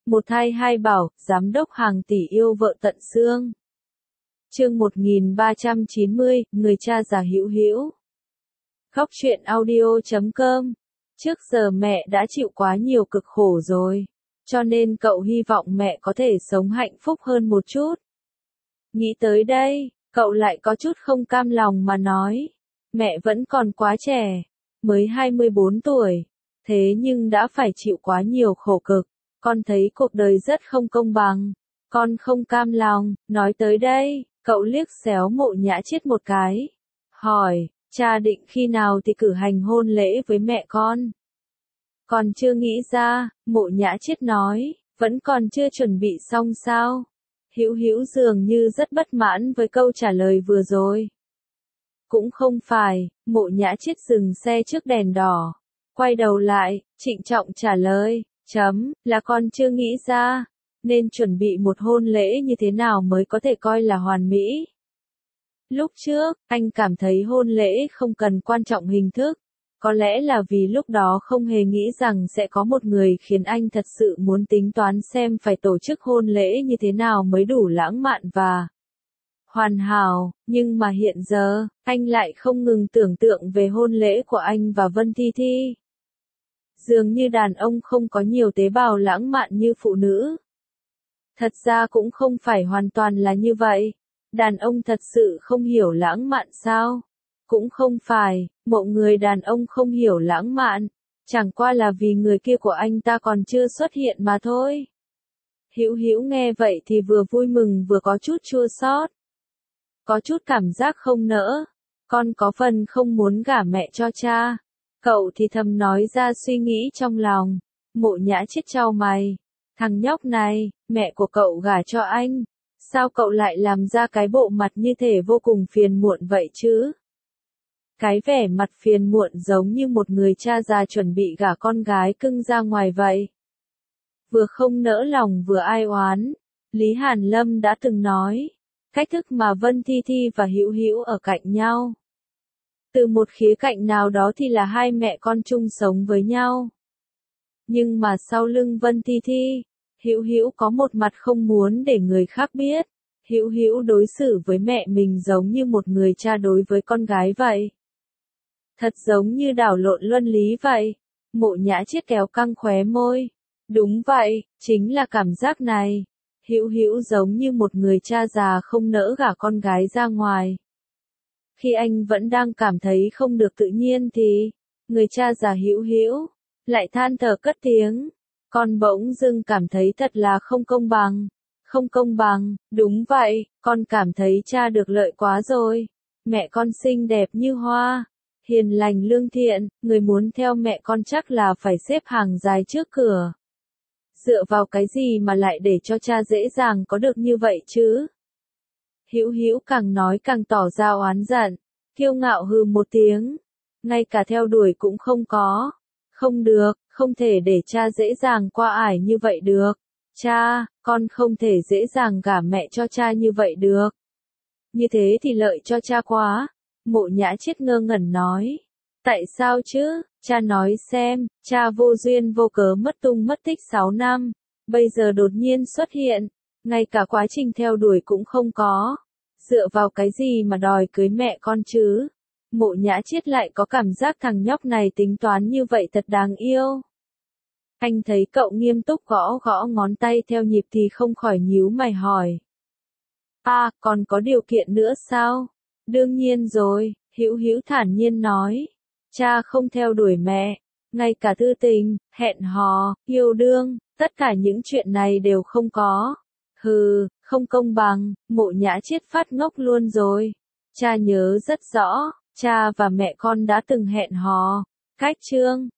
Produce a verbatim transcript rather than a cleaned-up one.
Một thai hai bảo, giám đốc hàng tỷ yêu vợ tận xương. Chương một nghìn ba trăm chín mươi, người cha già Hữu Hữu. Góc truyện audio chấm com. Trước giờ mẹ đã chịu quá nhiều cực khổ rồi, cho nên cậu hy vọng mẹ có thể sống hạnh phúc hơn một chút. Nghĩ tới đây, cậu lại có chút không cam lòng mà nói, mẹ vẫn còn quá trẻ, mới hai mươi bốn tuổi, thế nhưng đã phải chịu quá nhiều khổ cực, con thấy cuộc đời rất không công bằng, con không cam lòng. Nói tới đây, cậu liếc xéo Mộ Nhã Chiết một cái, hỏi, cha định khi nào thì cử hành hôn lễ với mẹ con? Còn chưa nghĩ ra, Mộ Nhã Chiết nói, vẫn còn chưa chuẩn bị xong sao? Hữu Hữu dường như rất bất mãn với câu trả lời vừa rồi. Cũng không phải, Mộ Nhã Chiết dừng xe trước đèn đỏ, quay đầu lại, trịnh trọng trả lời, chấm, là con chưa nghĩ ra, nên chuẩn bị một hôn lễ như thế nào mới có thể coi là hoàn mỹ. Lúc trước, anh cảm thấy hôn lễ không cần quan trọng hình thức, có lẽ là vì lúc đó không hề nghĩ rằng sẽ có một người khiến anh thật sự muốn tính toán xem phải tổ chức hôn lễ như thế nào mới đủ lãng mạn và hoàn hảo, nhưng mà hiện giờ, anh lại không ngừng tưởng tượng về hôn lễ của anh và Vân Thi Thi. Dường như đàn ông không có nhiều tế bào lãng mạn như phụ nữ. Thật ra cũng không phải hoàn toàn là như vậy. Đàn ông thật sự không hiểu lãng mạn sao? Cũng không phải, một người đàn ông không hiểu lãng mạn, chẳng qua là vì người kia của anh ta còn chưa xuất hiện mà thôi. Hữu Hữu nghe vậy thì vừa vui mừng vừa có chút chua xót. Có chút cảm giác không nỡ, con có phần không muốn gả mẹ cho cha. Cậu thì thầm nói ra suy nghĩ trong lòng. Mộ Nhã Chiết chau mày, thằng nhóc này, mẹ của cậu gả cho anh, sao cậu lại làm ra cái bộ mặt như thể vô cùng phiền muộn vậy chứ? Cái vẻ mặt phiền muộn giống như một người cha già chuẩn bị gả con gái cưng ra ngoài vậy. Vừa không nỡ lòng vừa ai oán, Lý Hàn Lâm đã từng nói, cách thức mà Vân Thi Thi và Hữu Hữu ở cạnh nhau. Từ một khía cạnh nào đó thì là hai mẹ con chung sống với nhau. Nhưng mà sau lưng Vân Thi Thi, Hữu Hữu có một mặt không muốn để người khác biết. Hữu Hữu đối xử với mẹ mình giống như một người cha đối với con gái vậy. Thật giống như đảo lộn luân lý vậy. Mộ Nhã Chiết kéo căng khóe môi. Đúng vậy, chính là cảm giác này. Hữu Hữu giống như một người cha già không nỡ gả con gái ra ngoài. Khi anh vẫn đang cảm thấy không được tự nhiên thì, người cha già Hữu Hữu lại than thở cất tiếng. Con bỗng dưng cảm thấy thật là không công bằng. Không công bằng, đúng vậy, con cảm thấy cha được lợi quá rồi. Mẹ con xinh đẹp như hoa, hiền lành lương thiện, người muốn theo mẹ con chắc là phải xếp hàng dài trước cửa. Dựa vào cái gì mà lại để cho cha dễ dàng có được như vậy chứ? Hữu Hữu càng nói càng tỏ ra oán giận, kiêu ngạo hừ một tiếng, ngay cả theo đuổi cũng không có. Không được, không thể để cha dễ dàng qua ải như vậy được. Cha, con không thể dễ dàng gả mẹ cho cha như vậy được. Như thế thì lợi cho cha quá. Mộ Nhã Chiết ngơ ngẩn nói. Tại sao chứ? Cha nói xem, cha vô duyên vô cớ mất tung mất tích sáu năm, bây giờ đột nhiên xuất hiện, ngay cả quá trình theo đuổi cũng không có. Dựa vào cái gì mà đòi cưới mẹ con chứ? Mộ Nhã Chiết lại có cảm giác thằng nhóc này tính toán như vậy thật đáng yêu. Anh thấy cậu nghiêm túc gõ gõ ngón tay theo nhịp thì không khỏi nhíu mày hỏi. À, còn có điều kiện nữa sao? Đương nhiên rồi, Hữu Hữu thản nhiên nói. Cha không theo đuổi mẹ, ngay cả thư tình, hẹn hò, yêu đương, tất cả những chuyện này đều không có. Hừ, không công bằng, Mộ Nhã Chiết phát ngốc luôn rồi. Cha nhớ rất rõ, cha và mẹ con đã từng hẹn hò, cách chương,